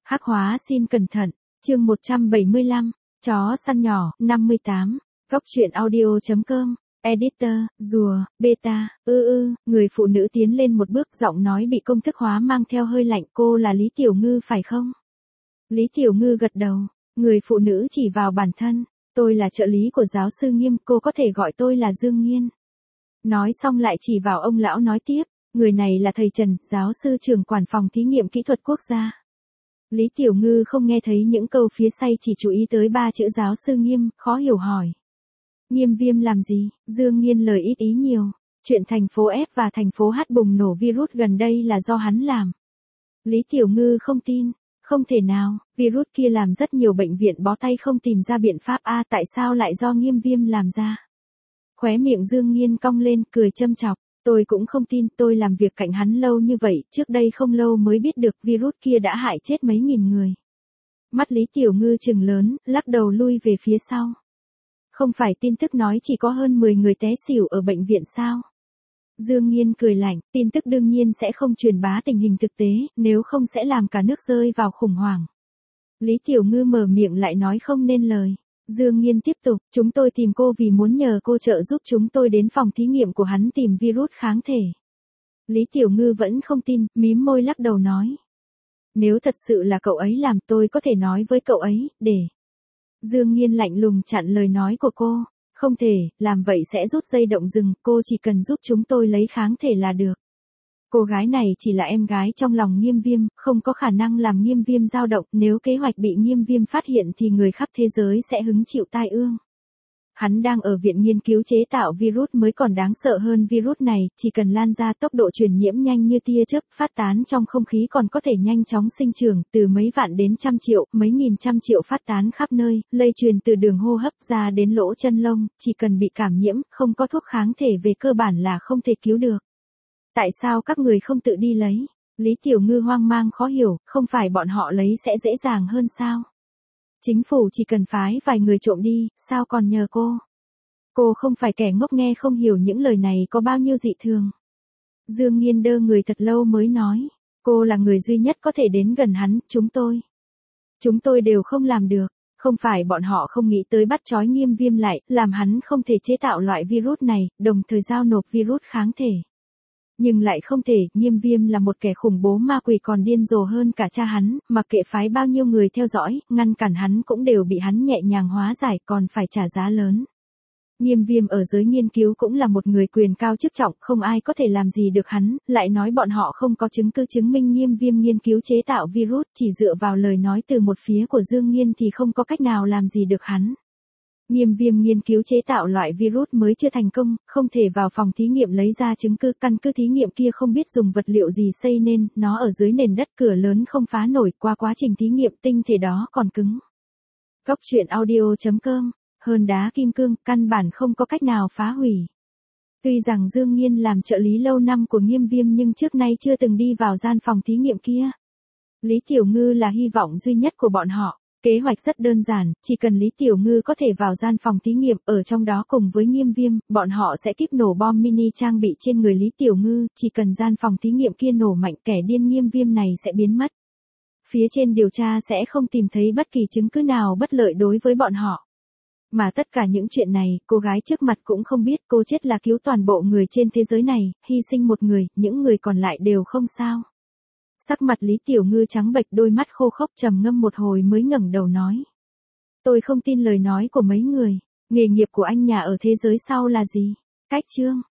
Hắc hóa xin cẩn thận, chương 175, chó săn nhỏ, 58, góc truyện audio.com, editor, rùa, beta, người phụ nữ tiến lên một bước giọng nói bị công thức hóa mang theo hơi lạnh, cô là Lý Tiểu Ngư phải không? Lý Tiểu Ngư gật đầu, người phụ nữ chỉ vào bản thân, tôi là trợ lý của giáo sư Nghiêm, cô có thể gọi tôi là Dương Nghiên. Nói xong lại chỉ vào ông lão nói tiếp, người này là thầy Trần, giáo sư trưởng quản phòng thí nghiệm kỹ thuật quốc gia. Lý Tiểu Ngư không nghe thấy những câu phía sau, chỉ chú ý tới ba chữ giáo sư Nghiêm, khó hiểu hỏi. Nghiêm Viêm làm gì? Dương Nghiên lời ít ý nhiều. Chuyện thành phố F và thành phố H bùng nổ virus gần đây là do hắn làm. Lý Tiểu Ngư không tin. Không thể nào, virus kia làm rất nhiều bệnh viện bó tay không tìm ra biện pháp tại sao lại do Nghiêm Viêm làm ra? Khóe miệng Dương Nghiên cong lên, cười châm chọc. Tôi cũng không tin, tôi làm việc cạnh hắn lâu như vậy, trước đây không lâu mới biết được virus kia đã hại chết mấy nghìn người. Mắt Lý Tiểu Ngư trừng lớn, lắc đầu lui về phía sau. Không phải tin tức nói chỉ có hơn 10 người té xỉu ở bệnh viện sao? Dương Nghiên cười lạnh, tin tức đương nhiên sẽ không truyền bá tình hình thực tế, nếu không sẽ làm cả nước rơi vào khủng hoảng. Lý Tiểu Ngư mở miệng lại nói không nên lời. Dương Nghiên tiếp tục, chúng tôi tìm cô vì muốn nhờ cô trợ giúp chúng tôi đến phòng thí nghiệm của hắn tìm virus kháng thể. Lý Tiểu Ngư vẫn không tin, mím môi lắc đầu nói. Nếu thật sự là cậu ấy làm, tôi có thể nói với cậu ấy, để. Dương Nghiên lạnh lùng chặn lời nói của cô. Không thể, làm vậy sẽ rút dây động rừng, cô chỉ cần giúp chúng tôi lấy kháng thể là được. Cô gái này chỉ là em gái trong lòng Nghiêm Viêm, không có khả năng làm Nghiêm Viêm dao động, nếu kế hoạch bị Nghiêm Viêm phát hiện thì người khắp thế giới sẽ hứng chịu tai ương. Hắn đang ở viện nghiên cứu chế tạo virus mới còn đáng sợ hơn virus này, chỉ cần lan ra tốc độ truyền nhiễm nhanh như tia chớp, phát tán trong không khí còn có thể nhanh chóng sinh trưởng, từ mấy vạn đến trăm triệu, mấy nghìn trăm triệu phát tán khắp nơi, lây truyền từ đường hô hấp ra đến lỗ chân lông, chỉ cần bị cảm nhiễm, không có thuốc kháng thể về cơ bản là không thể cứu được. Tại sao các người không tự đi lấy? Lý Tiểu Ngư hoang mang khó hiểu, không phải bọn họ lấy sẽ dễ dàng hơn sao? Chính phủ chỉ cần phái vài người trộm đi, sao còn nhờ cô? Cô không phải kẻ ngốc nghe không hiểu những lời này có bao nhiêu dị thường. Dương Nghiên đơ người thật lâu mới nói, cô là người duy nhất có thể đến gần hắn, chúng tôi đều không làm được. Không phải bọn họ không nghĩ tới bắt trói Nghiêm Viêm lại, làm hắn không thể chế tạo loại virus này, đồng thời giao nộp virus kháng thể. Nhưng lại không thể, Nghiêm Viêm là một kẻ khủng bố ma quỷ còn điên rồ hơn cả cha hắn, mặc kệ phái bao nhiêu người theo dõi, ngăn cản hắn cũng đều bị hắn nhẹ nhàng hóa giải, còn phải trả giá lớn. Nghiêm Viêm ở giới nghiên cứu cũng là một người quyền cao chức trọng, không ai có thể làm gì được hắn, lại nói bọn họ không có chứng cứ chứng minh Nghiêm Viêm nghiên cứu chế tạo virus, chỉ dựa vào lời nói từ một phía của Dương Nghiên thì không có cách nào làm gì được hắn. Nghiêm Viêm nghiên cứu chế tạo loại virus mới chưa thành công, không thể vào phòng thí nghiệm lấy ra chứng cứ, căn cứ thí nghiệm kia không biết dùng vật liệu gì xây nên, nó ở dưới nền đất, cửa lớn không phá nổi, qua quá trình thí nghiệm tinh thể đó còn cứng. Góc truyện audio.com, hơn đá kim cương, căn bản không có cách nào phá hủy. Tuy rằng Dương Nghiên làm trợ lý lâu năm của Nghiêm Viêm nhưng trước nay chưa từng đi vào gian phòng thí nghiệm kia. Lý Tiểu Ngư là hy vọng duy nhất của bọn họ. Kế hoạch rất đơn giản, chỉ cần Lý Tiểu Ngư có thể vào gian phòng thí nghiệm, ở trong đó cùng với Nghiêm Viêm, bọn họ sẽ kíp nổ bom mini trang bị trên người Lý Tiểu Ngư, chỉ cần gian phòng thí nghiệm kia nổ mạnh, kẻ điên Nghiêm Viêm này sẽ biến mất. Phía trên điều tra sẽ không tìm thấy bất kỳ chứng cứ nào bất lợi đối với bọn họ. Mà tất cả những chuyện này, cô gái trước mặt cũng không biết, cô chết là cứu toàn bộ người trên thế giới này, hy sinh một người, những người còn lại đều không sao. Sắc mặt Lý Tiểu Ngư trắng bệch, đôi mắt khô khốc, trầm ngâm một hồi mới ngẩng đầu nói. Tôi không tin lời nói của mấy người, nghề nghiệp của anh nhà ở thế giới sau là gì? Cách chương.